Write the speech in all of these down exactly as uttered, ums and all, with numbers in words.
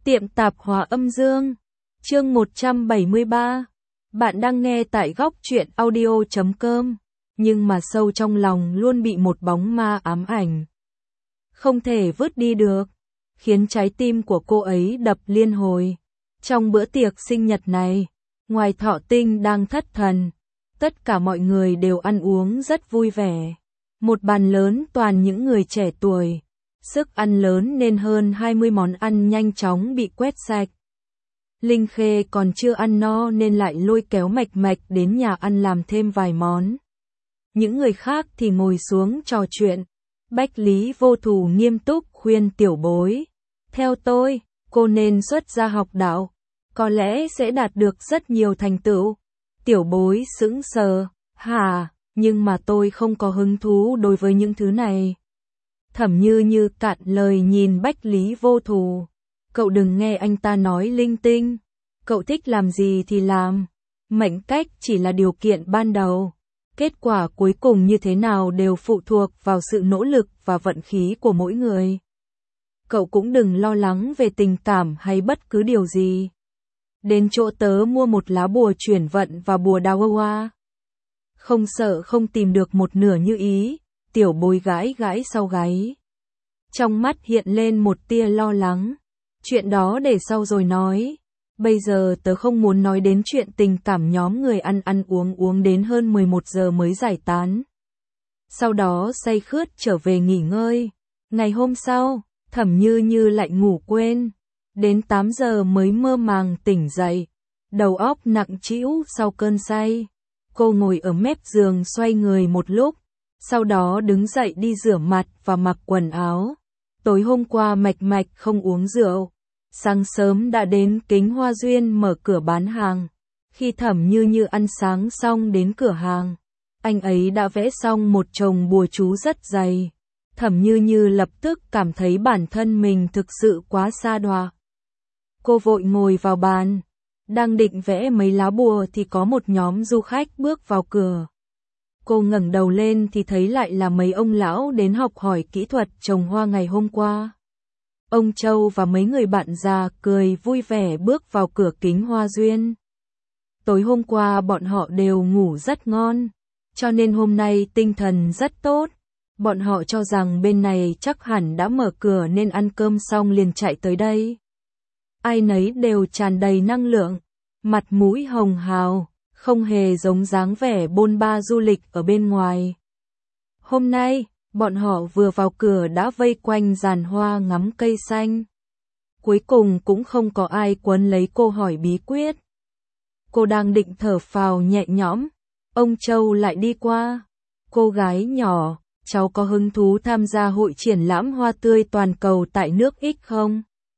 Tiệm tạp hóa âm dương. Chương một trăm bảy mươi ba. Bạn đang nghe tại góc truyện audio chấm com. Nhưng mà sâu trong lòng luôn bị một bóng ma ám ảnh. Không thể vứt đi được. Khiến trái tim của cô ấy đập liên hồi. Trong bữa tiệc sinh nhật này, ngoài Thọ Tinh đang thất thần, tất cả mọi người đều ăn uống rất vui vẻ. Một bàn lớn toàn những người trẻ tuổi. Sức ăn lớn nên hơn hai mươi món ăn nhanh chóng bị quét sạch. Linh Khê còn chưa ăn no nên lại lôi kéo Mạch Mạch đến nhà ăn làm thêm vài món. Những người khác thì ngồi xuống trò chuyện. Bách Lý Vô Thù nghiêm túc khuyên tiểu bối. Theo tôi, cô nên xuất gia học đạo, có lẽ sẽ đạt được rất nhiều thành tựu. Tiểu bối sững sờ, hả, nhưng mà tôi không có hứng thú đối với những thứ này. Thẩm Như Như cạn lời nhìn Bách Lý Vô Thù. Cậu đừng nghe anh ta nói linh tinh. Cậu thích làm gì thì làm. Mệnh cách chỉ là điều kiện ban đầu. Kết quả cuối cùng như thế nào đều phụ thuộc vào sự nỗ lực và vận khí của mỗi người. Cậu cũng đừng lo lắng về tình cảm hay bất cứ điều gì. Đến chỗ tớ mua một lá bùa chuyển vận và bùa đào hoa. Không sợ không tìm được một nửa như ý. Tiểu bối gãi gãi sau gáy. Trong mắt hiện lên một tia lo lắng. Chuyện đó để sau rồi nói. Bây giờ tớ không muốn nói đến chuyện tình cảm nhóm người ăn ăn uống uống đến hơn mười một giờ mới giải tán. Sau đó say khướt trở về nghỉ ngơi. Ngày hôm sau, Thẩm Như Như lại ngủ quên. Đến tám giờ mới mơ màng tỉnh dậy. Đầu óc nặng trĩu sau cơn say. Cô ngồi ở mép giường xoay người một lúc. Sau đó đứng dậy đi rửa mặt và mặc quần áo. Tối hôm qua Mạch Mạch không uống rượu. Sáng sớm đã đến Kính Hoa Duyên mở cửa bán hàng. Khi Thẩm Như Như ăn sáng xong đến cửa hàng, anh ấy đã vẽ xong một chồng bùa chú rất dày. Thẩm Như Như lập tức cảm thấy bản thân mình thực sự quá sa đọa. Cô vội ngồi vào bàn. Đang định vẽ mấy lá bùa thì có một nhóm du khách bước vào cửa. Cô ngẩng đầu lên thì thấy lại là mấy ông lão đến học hỏi kỹ thuật trồng hoa ngày hôm qua. Ông Châu và mấy người bạn già cười vui vẻ bước vào cửa Kính Hoa Duyên. Tối hôm qua bọn họ đều ngủ rất ngon, cho nên hôm nay tinh thần rất tốt. Bọn họ cho rằng bên này chắc hẳn đã mở cửa nên ăn cơm xong liền chạy tới đây. Ai nấy đều tràn đầy năng lượng, mặt mũi hồng hào. Không hề giống dáng vẻ bôn ba du lịch ở bên ngoài. Hôm nay, bọn họ vừa vào cửa đã vây quanh giàn hoa ngắm cây xanh. Cuối cùng cũng không có ai quấn lấy cô hỏi bí quyết. Cô đang định thở phào nhẹ nhõm, ông Châu lại đi qua. Cô gái nhỏ, cháu có hứng thú tham gia hội triển lãm hoa tươi toàn cầu tại nước X không?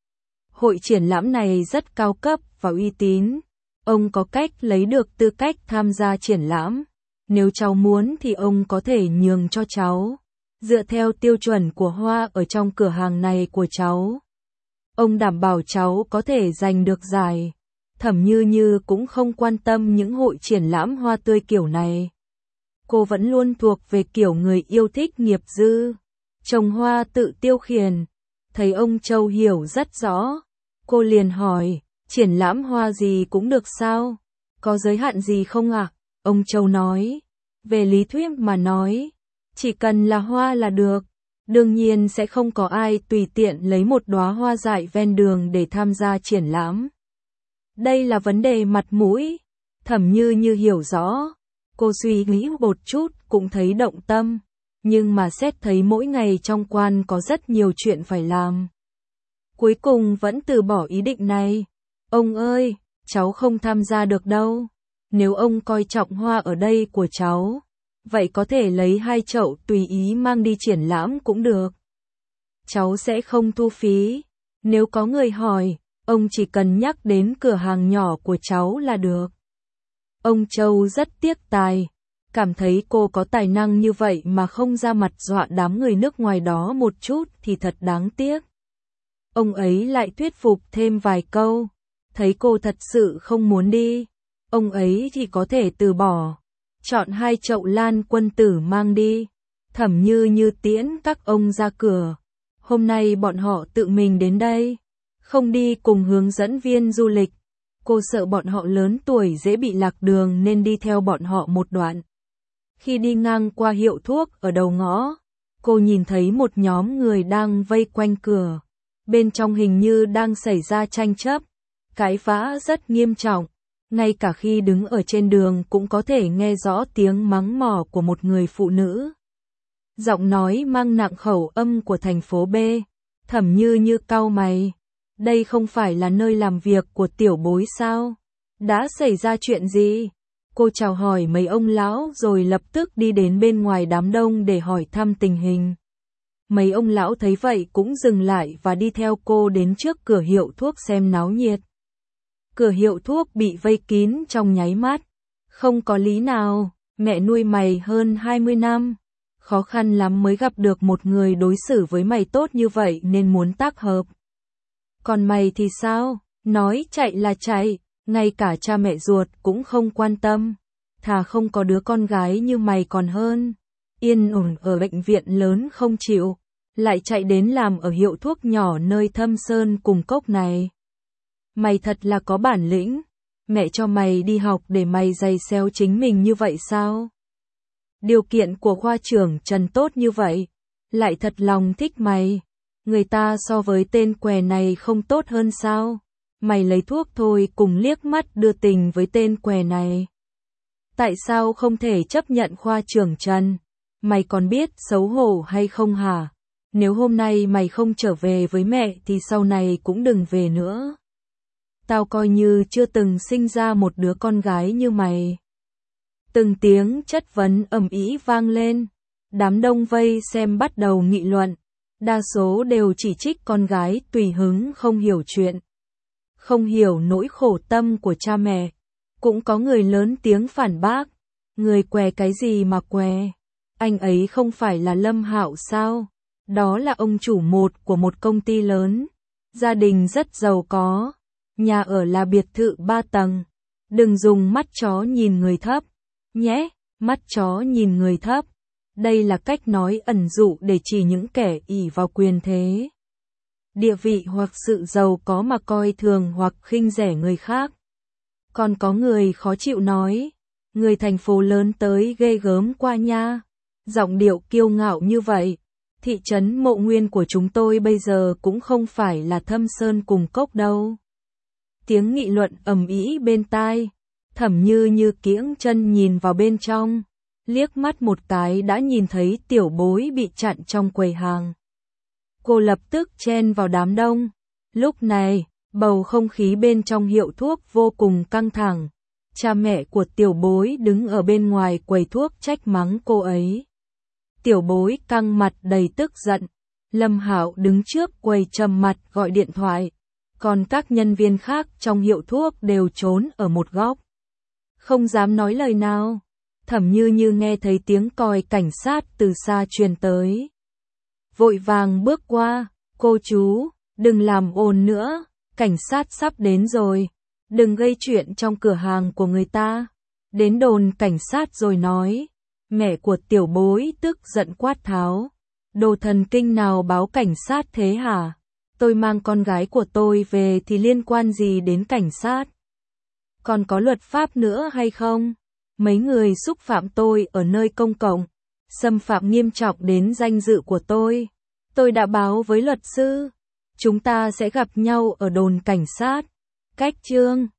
Hội triển lãm này rất cao cấp và uy tín. Ông có cách lấy được tư cách tham gia triển lãm. Nếu cháu muốn thì ông có thể nhường cho cháu. Dựa theo tiêu chuẩn của hoa ở trong cửa hàng này của cháu. Ông đảm bảo cháu có thể giành được giải. Thẩm Như Như cũng không quan tâm những hội triển lãm hoa tươi kiểu này. Cô vẫn luôn thuộc về kiểu người yêu thích nghiệp dư. Trồng hoa tự tiêu khiển. Thấy ông Châu hiểu rất rõ. Cô liền hỏi. Triển lãm hoa gì cũng được sao? Có giới hạn gì không ạ? À? Ông Châu nói. Về lý thuyết mà nói, chỉ cần là hoa là được. Đương nhiên sẽ không có ai tùy tiện lấy một đóa hoa dại ven đường để tham gia triển lãm. Đây là vấn đề mặt mũi. Thẩm Như Như hiểu rõ. Cô suy nghĩ một chút cũng thấy động tâm. Nhưng mà xét thấy mỗi ngày trong quan có rất nhiều chuyện phải làm. Cuối cùng vẫn từ bỏ ý định này. Ông ơi, cháu không tham gia được đâu. Nếu ông coi trọng hoa ở đây của cháu, vậy có thể lấy hai chậu tùy ý mang đi triển lãm cũng được. Cháu sẽ không thu phí. Nếu có người hỏi, ông chỉ cần nhắc đến cửa hàng nhỏ của cháu là được. Ông Châu rất tiếc tài. Cảm thấy cô có tài năng như vậy mà không ra mặt dọa đám người nước ngoài đó một chút thì thật đáng tiếc. Ông ấy lại thuyết phục thêm vài câu. Thấy cô thật sự không muốn đi, ông ấy thì có thể từ bỏ. Chọn hai chậu lan quân tử mang đi. Thẩm Như Như tiễn các ông ra cửa. Hôm nay bọn họ tự mình đến đây. không đi cùng hướng dẫn viên du lịch. Cô sợ bọn họ lớn tuổi dễ bị lạc đường nên đi theo bọn họ một đoạn. Khi đi ngang qua hiệu thuốc ở đầu ngõ, cô nhìn thấy một nhóm người đang vây quanh cửa. Bên trong hình như đang xảy ra tranh chấp, cãi vã rất nghiêm trọng. Ngay cả khi đứng ở trên đường cũng có thể nghe rõ tiếng mắng mỏ của một người phụ nữ. Giọng nói mang nặng khẩu âm của thành phố B. Thẩm Như Như cau mày. Đây không phải là nơi làm việc của tiểu bối sao? Đã xảy ra chuyện gì? Cô chào hỏi mấy ông lão rồi lập tức đi đến bên ngoài đám đông để hỏi thăm tình hình. Mấy ông lão thấy vậy cũng dừng lại và đi theo cô đến trước cửa hiệu thuốc xem náo nhiệt. Cửa hiệu thuốc bị vây kín trong nháy mắt. Không có lý nào, mẹ nuôi mày hơn hai mươi năm. Khó khăn lắm mới gặp được một người đối xử với mày tốt như vậy nên muốn tác hợp. Còn mày thì sao? Nói chạy là chạy, ngay cả cha mẹ ruột cũng không quan tâm. Thà không có đứa con gái như mày còn hơn. Yên ổn ở bệnh viện lớn không chịu, lại chạy đến làm ở hiệu thuốc nhỏ nơi thâm sơn cùng cốc này. Mày thật là có bản lĩnh, mẹ cho mày đi học để mày giày xéo chính mình như vậy sao? Điều kiện của khoa trưởng Trần tốt như vậy, lại thật lòng thích mày. Người ta so với tên què này không tốt hơn sao? Mày lấy thuốc thôi cùng liếc mắt đưa tình với tên què này. Tại sao không thể chấp nhận khoa trưởng Trần? Mày còn biết xấu hổ hay không hả? Nếu hôm nay mày không trở về với mẹ thì sau này cũng đừng về nữa. Tao coi như chưa từng sinh ra một đứa con gái như mày. Từng tiếng chất vấn ầm ĩ vang lên. Đám đông vây xem bắt đầu nghị luận. Đa số đều chỉ trích con gái tùy hứng không hiểu chuyện. Không hiểu nỗi khổ tâm của cha mẹ. Cũng có người lớn tiếng phản bác. Người què cái gì mà què? Anh ấy không phải là Lâm Hạo sao? Đó là ông chủ một của một công ty lớn. Gia đình rất giàu có. Nhà ở là biệt thự ba tầng. Đừng dùng mắt chó nhìn người thấp. Nhé, mắt chó nhìn người thấp. Đây là cách nói ẩn dụ để chỉ những kẻ ỷ vào quyền thế, địa vị hoặc sự giàu có mà coi thường hoặc khinh rẻ người khác. Còn có người khó chịu nói, người thành phố lớn tới ghê gớm qua nha. Giọng điệu kiêu ngạo như vậy, thị trấn Mộ Nguyên của chúng tôi bây giờ cũng không phải là thâm sơn cùng cốc đâu. Tiếng nghị luận ầm ĩ bên tai, Thẩm Như Như kiễng chân nhìn vào bên trong, liếc mắt một cái đã nhìn thấy tiểu bối bị chặn trong quầy hàng. Cô lập tức chen vào đám đông. Lúc này, bầu không khí bên trong hiệu thuốc vô cùng căng thẳng. Cha mẹ của tiểu bối đứng ở bên ngoài quầy thuốc trách mắng cô ấy. Tiểu bối căng mặt đầy tức giận. Lâm Hạo đứng trước quầy trầm mặt gọi điện thoại. Còn các nhân viên khác trong hiệu thuốc đều trốn ở một góc. Không dám nói lời nào. Thẩm Như Như nghe thấy tiếng còi cảnh sát từ xa truyền tới. Vội vàng bước qua, cô chú, đừng làm ồn nữa, cảnh sát sắp đến rồi, đừng gây chuyện trong cửa hàng của người ta. Đến đồn cảnh sát rồi nói, mẹ của tiểu bối tức giận quát tháo. Đồ thần kinh nào báo cảnh sát thế hả? Tôi mang con gái của tôi về thì liên quan gì đến cảnh sát? Còn có luật pháp nữa hay không? Mấy người xúc phạm tôi ở nơi công cộng, xâm phạm nghiêm trọng đến danh dự của tôi. Tôi đã báo với luật sư. Chúng ta sẽ gặp nhau ở đồn cảnh sát. Cách chương